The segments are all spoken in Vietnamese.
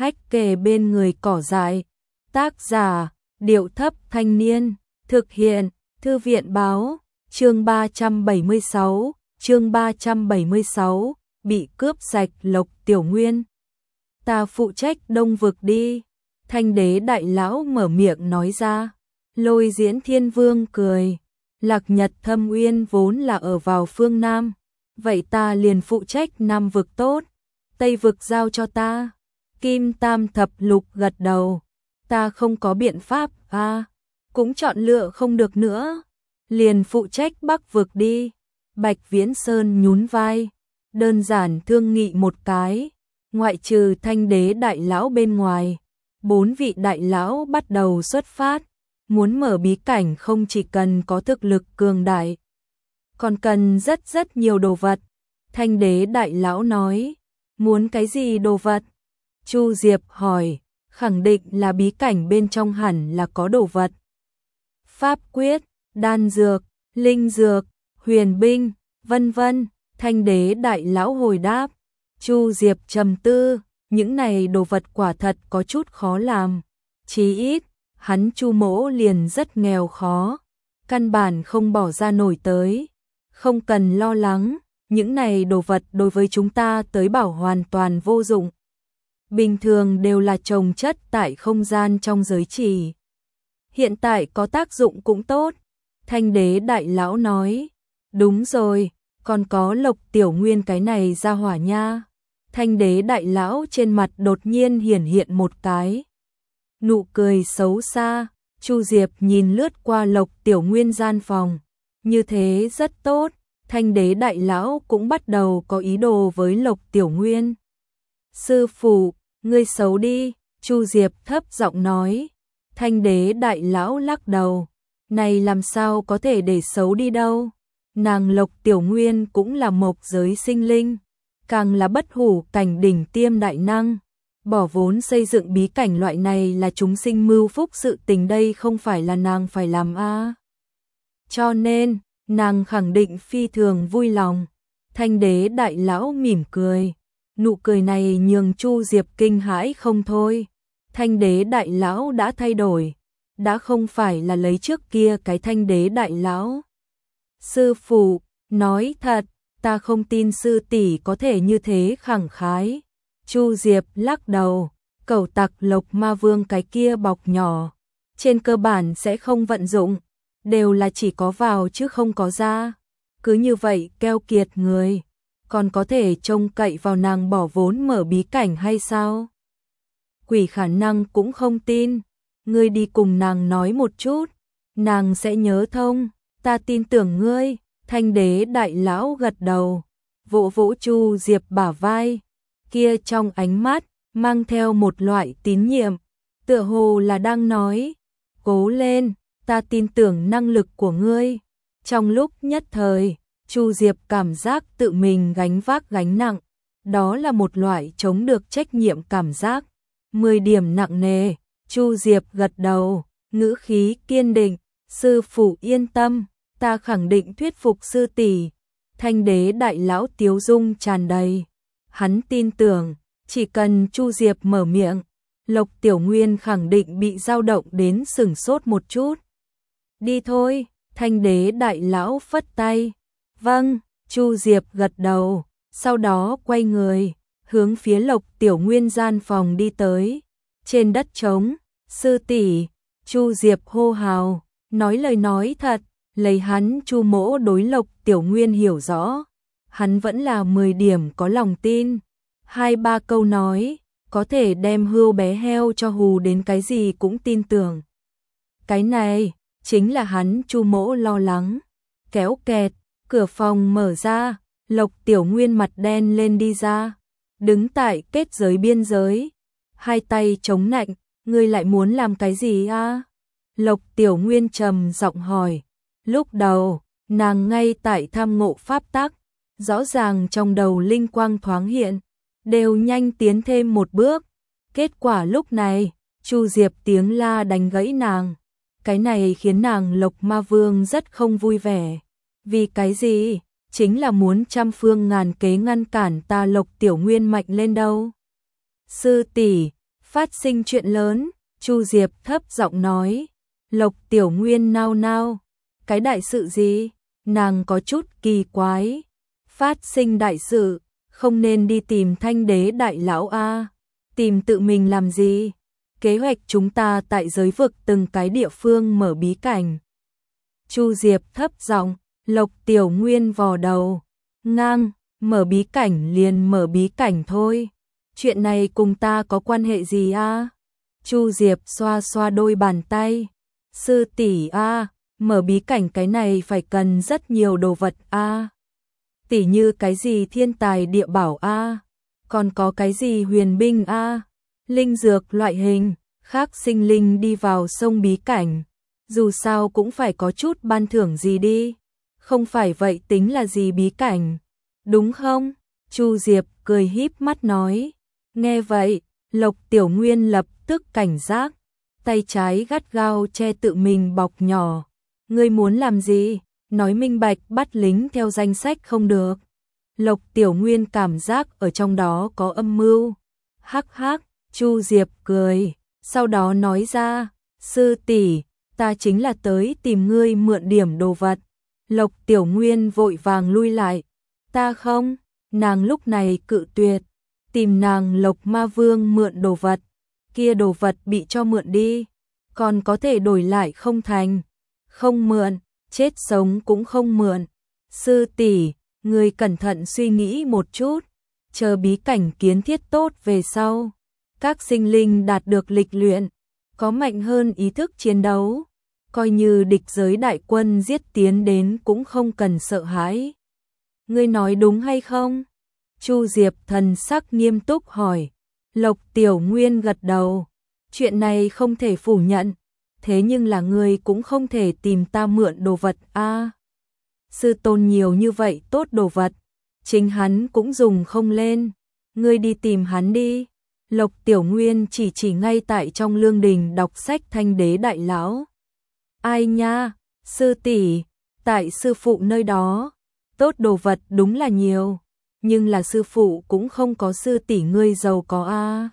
hách kề bên người cỏ dại. Tác giả, Điệu Thấp Thanh Niên. Thực hiện, Thư viện Báo. Chương 376, bị cướp sạch Lộc Tiểu Nguyên. Ta phụ trách Đông Vực đi. Thanh đế đại lão mở miệng nói ra. Lôi Diễn Thiên Vương cười. Lạc Nhật Thâm Uyên vốn là ở vào phương Nam. Vậy ta liền phụ trách Nam Vực tốt. Tây Vực giao cho ta. Kim Tam Thập Lục gật đầu. Ta không có biện pháp cũng chọn lựa không được nữa. Liền phụ trách Bắc Vực đi. Bạch Viễn Sơn nhún vai. Đơn giản thương nghị một cái. Ngoại trừ Thanh đế đại lão bên ngoài, 4 vị đại lão bắt đầu xuất phát. Muốn mở bí cảnh không chỉ cần có thực lực cường đại, còn cần rất nhiều đồ vật. Thanh đế đại lão nói. Muốn cái gì đồ vật? Chu Diệp hỏi. Khẳng định là bí cảnh bên trong hẳn là có đồ vật. Pháp quyết, đan dược, linh dược, huyền binh, vân vân. Thanh đế đại lão hồi đáp. Chu Diệp trầm tư, những này đồ vật quả thật có chút khó làm. Chí ít, hắn Chu mỗ liền rất nghèo khó, căn bản không bỏ ra nổi tới. Không cần lo lắng, những này đồ vật đối với chúng ta tới bảo hoàn toàn vô dụng. Bình thường đều là trồng chất tại không gian trong giới trì. Hiện tại có tác dụng cũng tốt. Thanh đế đại lão nói. Đúng rồi, còn có Lộc Tiểu Nguyên cái này ra hỏa nha. Thanh đế đại lão trên mặt đột nhiên hiển hiện một cái nụ cười xấu xa. Chu Diệp nhìn lướt qua Lộc Tiểu Nguyên gian phòng. Như thế rất tốt. Thanh đế đại lão cũng bắt đầu có ý đồ với Lộc Tiểu Nguyên. Sư phụ, ngươi xấu đi. Chu Diệp thấp giọng nói. Thanh đế đại lão lắc đầu. Này làm sao có thể để xấu đi đâu. Nàng Lộc Tiểu Nguyên cũng là mộc giới sinh linh, càng là bất hủ cảnh đỉnh tiêm đại năng. Bỏ vốn xây dựng bí cảnh loại này là chúng sinh mưu phúc sự tình, đây không phải là nàng phải làm Cho nên, nàng khẳng định phi thường vui lòng. Thanh đế đại lão mỉm cười. Nụ cười này nhường Chu Diệp kinh hãi không thôi. Thanh đế đại lão đã thay đổi, đã không phải là lấy trước kia cái thanh đế đại lão. Sư phụ, nói thật, ta không tin sư tỷ có thể như thế khẳng khái. Chu Diệp lắc đầu. Cẩu tặc Lộc Ma Vương cái kia bọc nhỏ, trên cơ bản sẽ không vận dụng, đều là chỉ có vào chứ không có ra. Cứ như vậy keo kiệt người, còn có thể trông cậy vào nàng bỏ vốn mở bí cảnh hay sao? Quỷ khả năng cũng không tin. Ngươi đi cùng nàng nói một chút, nàng sẽ nhớ thông. Ta tin tưởng ngươi. Thanh đế đại lão gật đầu, vỗ vỗ Chu Diệp bả vai. Kia trong ánh mắt mang theo một loại tín nhiệm, tựa hồ là đang nói, cố lên, ta tin tưởng năng lực của ngươi. Trong lúc nhất thời, Chu Diệp cảm giác tự mình gánh vác gánh nặng, đó là một loại chống được trách nhiệm cảm giác. 10 điểm nặng nề. Chu Diệp gật đầu, ngữ khí kiên định. Sư phụ yên tâm, ta khẳng định thuyết phục sư tỷ. Thanh đế đại lão tiếu dung tràn đầy. Hắn tin tưởng, chỉ cần Chu Diệp mở miệng, Lộc Tiểu Nguyên khẳng định bị dao động đến sửng sốt một chút. Đi thôi. Thanh đế đại lão phất tay. Vâng. Chu Diệp gật đầu, sau đó quay người, hướng phía Lộc Tiểu Nguyên gian phòng đi tới. Trên đất trống, sư tỷ. Chu Diệp hô hào, nói lời nói thật, lấy hắn Chu mỗ đối Lộc Tiểu Nguyên hiểu rõ, hắn vẫn là 10 điểm có lòng tin. 2-3 câu nói, có thể đem hươu bé heo cho hù đến cái gì cũng tin tưởng. Cái này, chính là hắn Chu mỗ lo lắng. Kéo kẹt, cửa phòng mở ra, Lộc Tiểu Nguyên mặt đen lên đi ra, đứng tại kết giới biên giới, hai tay chống nạnh. Ngươi lại muốn làm cái gì Lộc Tiểu Nguyên trầm giọng hỏi. Lúc đầu, nàng ngay tại tham ngộ pháp tắc, rõ ràng trong đầu linh quang thoáng hiện, đều nhanh tiến thêm một bước. Kết quả lúc này, Chu Diệp tiếng la đánh gãy nàng. Cái này khiến nàng Lộc Ma Vương rất không vui vẻ. Vì cái gì? Chính là muốn trăm phương ngàn kế ngăn cản ta Lộc Tiểu Nguyên mạnh lên đâu. Sư tỷ. Phát sinh chuyện lớn, Chu Diệp thấp giọng nói. Lộc Tiểu Nguyên nao nao. Cái đại sự gì? Nàng có chút kỳ quái. Phát sinh đại sự, không nên đi tìm Thanh Đế đại lão a. Tìm tự mình làm gì? Kế hoạch chúng ta tại giới vực từng cái địa phương mở bí cảnh. Chu Diệp thấp giọng, Lộc Tiểu Nguyên vò đầu. Ngang, mở bí cảnh liền mở bí cảnh thôi. Chuyện này cùng ta có quan hệ gì a? Chu Diệp xoa xoa đôi bàn tay. Sư tỷ a, mở bí cảnh cái này phải cần rất nhiều đồ vật a. Tỷ như cái gì thiên tài địa bảo a, còn có cái gì huyền binh a, linh dược loại hình, khác sinh linh đi vào sông bí cảnh, dù sao cũng phải có chút ban thưởng gì đi, không phải vậy tính là gì bí cảnh, đúng không? Chu Diệp cười híp mắt nói. Nghe vậy, Lộc Tiểu Nguyên lập tức cảnh giác, tay trái gắt gao che tự mình bọc nhỏ. Ngươi muốn làm gì? Nói minh bạch, bắt lính theo danh sách không được. Lộc Tiểu Nguyên cảm giác ở trong đó có âm mưu. Hắc hắc, Chu Diệp cười, sau đó nói ra, sư tỷ, ta chính là tới tìm ngươi mượn điểm đồ vật. Lộc Tiểu Nguyên vội vàng lui lại. Ta không, nàng lúc này cự tuyệt. Tìm nàng Lộc Ma Vương mượn đồ vật, kia đồ vật bị cho mượn đi, còn có thể đổi lại không thành. Không mượn, chết sống cũng không mượn. Sư tỷ, người cẩn thận suy nghĩ một chút, chờ bí cảnh kiến thiết tốt về sau, các sinh linh đạt được lịch luyện, có mạnh hơn ý thức chiến đấu, coi như địch giới đại quân giết tiến đến cũng không cần sợ hãi. Ngươi nói đúng hay không? Chu Diệp thần sắc nghiêm túc hỏi. Lộc Tiểu Nguyên gật đầu. Chuyện này không thể phủ nhận, thế nhưng là ngươi cũng không thể tìm ta mượn đồ vật a. Sư tôn nhiều như vậy tốt đồ vật, chính hắn cũng dùng không lên, ngươi đi tìm hắn đi. Lộc Tiểu Nguyên chỉ ngay tại trong lương đình đọc sách Thanh Đế đại lão. Ai nha, sư tỷ, tại sư phụ nơi đó, tốt đồ vật đúng là nhiều, nhưng là sư phụ cũng không có sư tỷ ngươi giàu có a.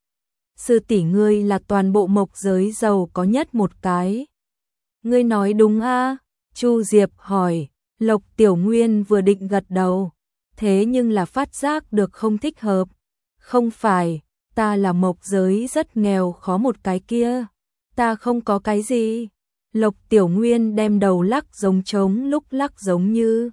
Sư tỷ ngươi là toàn bộ mộc giới giàu có nhất một cái. Ngươi nói đúng a? Chu Diệp hỏi. Lộc Tiểu Nguyên vừa định gật đầu, thế nhưng là phát giác được không thích hợp. Không phải, ta là mộc giới rất nghèo khó một cái kia, ta không có cái gì. Lộc Tiểu Nguyên đem đầu lắc giống trống lúc lắc giống như.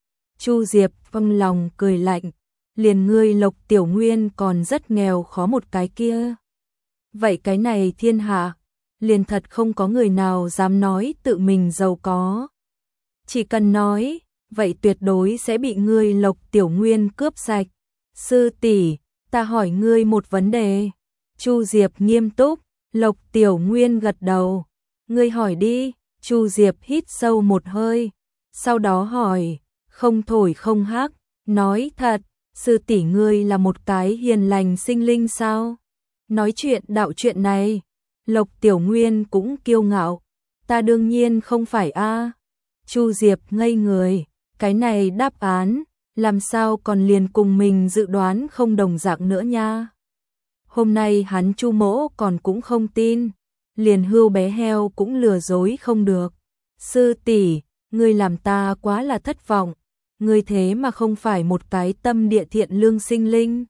Chu Diệp trong lòng cười lạnh, liền ngươi Lộc Tiểu Nguyên còn rất nghèo khó một cái kia. Vậy cái này thiên hạ, liền thật không có người nào dám nói tự mình giàu có. Chỉ cần nói, vậy tuyệt đối sẽ bị ngươi Lộc Tiểu Nguyên cướp sạch. Sư tỷ, ta hỏi ngươi một vấn đề. Chu Diệp nghiêm túc. Lộc Tiểu Nguyên gật đầu. Ngươi hỏi đi. Chu Diệp hít sâu một hơi, sau đó hỏi, không thổi không hắc, nói thật, sư tỷ ngươi là một cái hiền lành sinh linh sao? Nói chuyện đạo chuyện này, Lộc Tiểu Nguyên cũng kiêu ngạo, ta đương nhiên không phải a. Chu Diệp ngây người, cái này đáp án, làm sao còn liền cùng mình dự đoán không đồng dạng nữa nha. Hôm nay hắn Chu Mỗ còn cũng không tin, liền hươu bé heo cũng lừa dối không được. Sư tỷ, ngươi làm ta quá là thất vọng, ngươi thế mà không phải một cái tâm địa thiện lương sinh linh.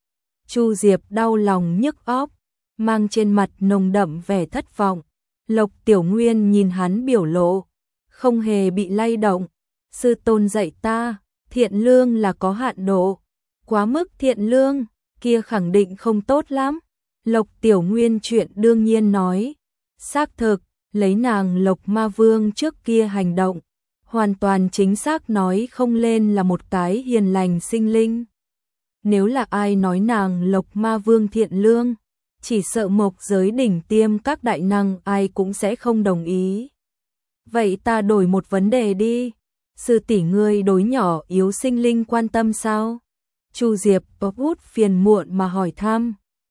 Chu Diệp đau lòng nhức óc, mang trên mặt nồng đậm vẻ thất vọng. Lộc Tiểu Nguyên nhìn hắn biểu lộ, không hề bị lay động. Sư tôn dạy ta, thiện lương là có hạn độ, quá mức thiện lương, kia khẳng định không tốt lắm. Lộc Tiểu Nguyên chuyện đương nhiên nói, xác thực, lấy nàng Lộc Ma Vương trước kia hành động, hoàn toàn chính xác nói không lên là một cái hiền lành sinh linh. Nếu là ai nói nàng Lộc Ma Vương thiện lương, chỉ sợ mộc giới đỉnh tiêm các đại năng ai cũng sẽ không đồng ý. Vậy ta đổi một vấn đề đi, sư tỷ ngươi đối nhỏ yếu sinh linh quan tâm sao? Chu Diệp bóp út phiền muộn mà hỏi thăm.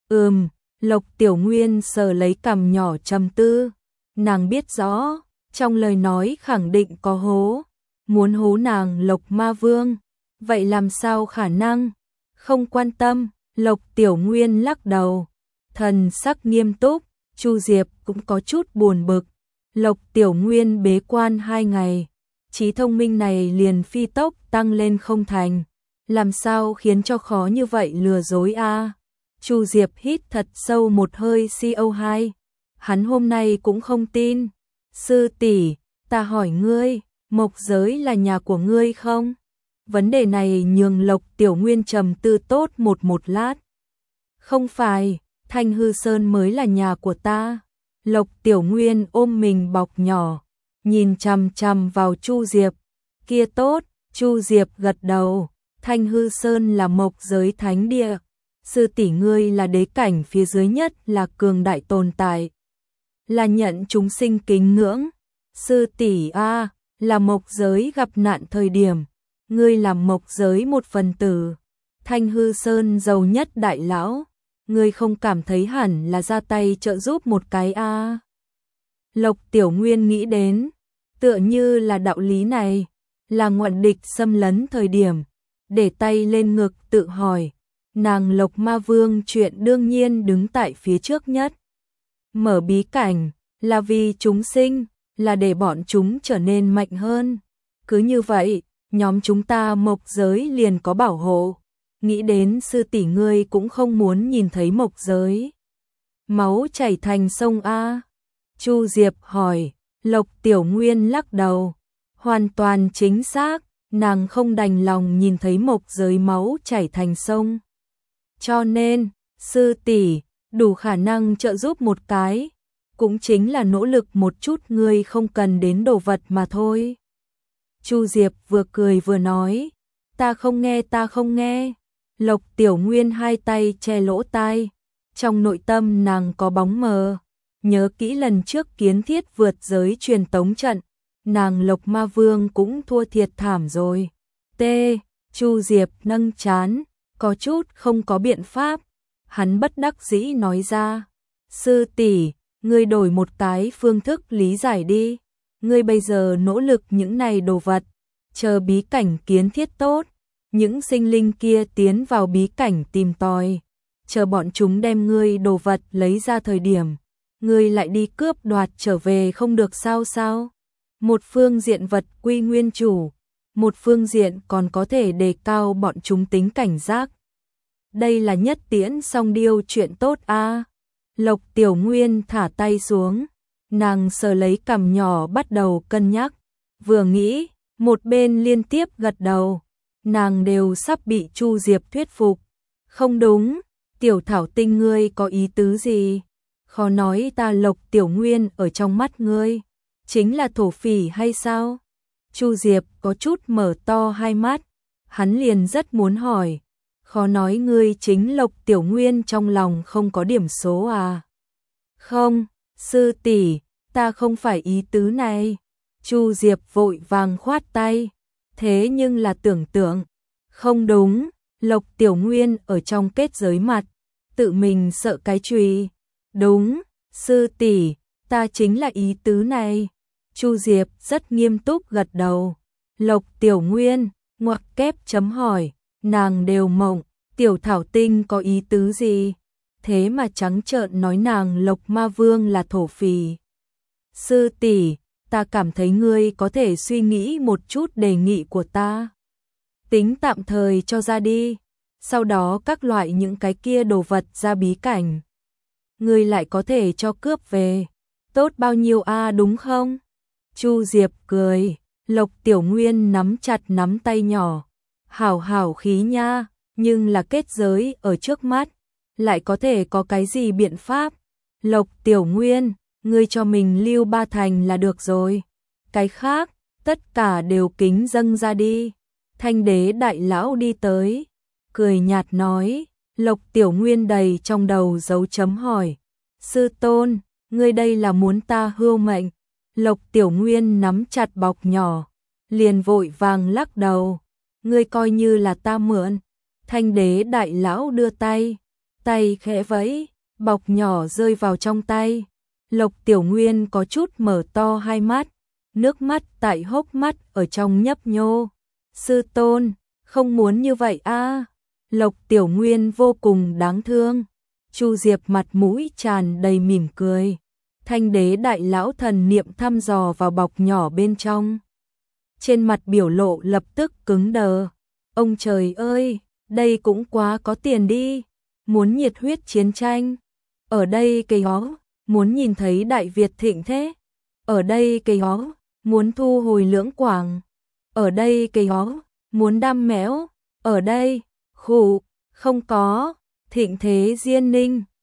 Lộc Tiểu Nguyên sờ lấy cằm nhỏ trầm tư. Nàng biết rõ, trong lời nói khẳng định có hố. Muốn hố nàng Lộc Ma Vương, vậy làm sao khả năng? Không quan tâm, Lộc Tiểu Nguyên lắc đầu. Thần sắc nghiêm túc, Chu Diệp cũng có chút buồn bực. Lộc Tiểu Nguyên bế quan 2 ngày, trí thông minh này liền phi tốc tăng lên không thành. Làm sao khiến cho khó như vậy lừa dối a? Chu Diệp hít thật sâu một hơi CO2. Hắn hôm nay cũng không tin. Sư tỷ, ta hỏi ngươi, Mộc Giới là nhà của ngươi không? Vấn đề này nhường Lộc Tiểu Nguyên trầm tư tốt một lát. Không phải, Thanh Hư Sơn mới là nhà của ta. Lộc Tiểu Nguyên ôm mình bọc nhỏ, nhìn chằm chằm vào Chu Diệp. Kia tốt, Chu Diệp gật đầu. Thanh Hư Sơn là Mộc Giới thánh địa. Sư tỷ ngươi là đế cảnh phía dưới nhất, là cường đại tồn tại, là nhận chúng sinh kính ngưỡng. Sư tỷ a, là Mộc Giới gặp nạn thời điểm, ngươi làm Mộc Giới một phần tử. Thanh Hư Sơn giàu nhất đại lão, ngươi không cảm thấy hẳn là ra tay trợ giúp một cái a? Lộc Tiểu Nguyên nghĩ đến, tựa như là đạo lý này, là ngoại địch xâm lấn thời điểm, để tay lên ngực tự hỏi, nàng Lộc Ma Vương chuyện đương nhiên đứng tại phía trước nhất. Mở bí cảnh, là vì chúng sinh, là để bọn chúng trở nên mạnh hơn. Cứ như vậy, nhóm chúng ta Mộc Giới liền có bảo hộ. Nghĩ đến sư tỷ ngươi cũng không muốn nhìn thấy Mộc Giới máu chảy thành sông a? Chu Diệp hỏi. Lộc Tiểu Nguyên lắc đầu. Hoàn toàn chính xác, nàng không đành lòng nhìn thấy Mộc Giới máu chảy thành sông. Cho nên, sư tỷ đủ khả năng trợ giúp một cái, cũng chính là nỗ lực một chút, ngươi không cần đến đồ vật mà thôi. Chu Diệp vừa cười vừa nói, ta không nghe. Lộc Tiểu Nguyên hai tay che lỗ tai, trong nội tâm nàng có bóng mờ, nhớ kỹ lần trước kiến thiết vượt giới truyền tống trận, nàng Lộc Ma Vương cũng thua thiệt thảm rồi. Chu Diệp nâng trán, có chút không có biện pháp, hắn bất đắc dĩ nói ra, sư tỷ, ngươi đổi một cái phương thức lý giải đi, ngươi bây giờ nỗ lực những này đồ vật, chờ bí cảnh kiến thiết tốt, những sinh linh kia tiến vào bí cảnh tìm tòi, chờ bọn chúng đem ngươi đồ vật lấy ra thời điểm, ngươi lại đi cướp đoạt trở về không được sao? Một phương diện vật quy nguyên chủ, một phương diện còn có thể đề cao bọn chúng tính cảnh giác. Đây là nhất tiễn song điêu chuyện tốt a. Lộc Tiểu Nguyên thả tay xuống, nàng sờ lấy cằm nhỏ bắt đầu cân nhắc, vừa nghĩ, một bên liên tiếp gật đầu, nàng đều sắp bị Chu Diệp thuyết phục. Không đúng, Tiểu Thảo Tinh ngươi có ý tứ gì? Khó nói ta Lộc Tiểu Nguyên ở trong mắt ngươi chính là thổ phỉ hay sao? Chu Diệp có chút mở to hai mắt, hắn liền rất muốn hỏi, khó nói ngươi chính Lộc Tiểu Nguyên trong lòng không có điểm số à? Không, sư tỷ, ta không phải ý tứ này. Chu Diệp vội vàng khoát tay, thế nhưng là tưởng, không đúng, Lộc Tiểu Nguyên ở trong kết giới mặt, tự mình sợ cái chùy. Đúng, sư tỷ, ta chính là ý tứ này. Chu Diệp rất nghiêm túc gật đầu. Lộc Tiểu Nguyên, ngoặc kép chấm hỏi, nàng đều mộng, Tiểu Thảo Tinh có ý tứ gì? Thế mà trắng trợn nói nàng Lộc Ma Vương là thổ phỉ. Sư tỷ, ta cảm thấy ngươi có thể suy nghĩ một chút đề nghị của ta. Tính tạm thời cho ra đi, sau đó các loại những cái kia đồ vật ra bí cảnh, ngươi lại có thể cho cướp về. Tốt bao nhiêu a đúng không? Chu Diệp cười, Lộc Tiểu Nguyên nắm chặt nắm tay nhỏ. Hảo khí nha, nhưng là kết giới ở trước mắt, lại có thể có cái gì biện pháp? Lộc Tiểu Nguyên, ngươi cho mình lưu 3 thành là được rồi. Cái khác, tất cả đều kính dâng ra đi. Thanh đế đại lão đi tới, cười nhạt nói. Lộc Tiểu Nguyên đầy trong đầu dấu chấm hỏi. Sư tôn, ngươi đây là muốn ta hưu mệnh? Lộc Tiểu Nguyên nắm chặt bọc nhỏ, liền vội vàng lắc đầu. Ngươi coi như là ta mượn. Thanh đế đại lão đưa tay, tay khẽ vẫy, bọc nhỏ rơi vào trong tay. Lộc Tiểu Nguyên có chút mở to hai mắt, nước mắt tại hốc mắt ở trong nhấp nhô. Sư tôn, không muốn như vậy a. Lộc Tiểu Nguyên vô cùng đáng thương. Chu Diệp mặt mũi tràn đầy mỉm cười. Thanh đế đại lão thần niệm thăm dò vào bọc nhỏ bên trong. Trên mặt biểu lộ lập tức cứng đờ. Ông trời ơi, đây cũng quá có tiền đi. Muốn nhiệt huyết chiến tranh. Ở đây cây hó, muốn nhìn thấy Đại Việt thịnh thế. Ở đây cây hó, muốn thu hồi Lưỡng Quảng. Ở đây cây hó, muốn đam mẽo. Ở đây, khụ, không có, thịnh thế Diên Ninh.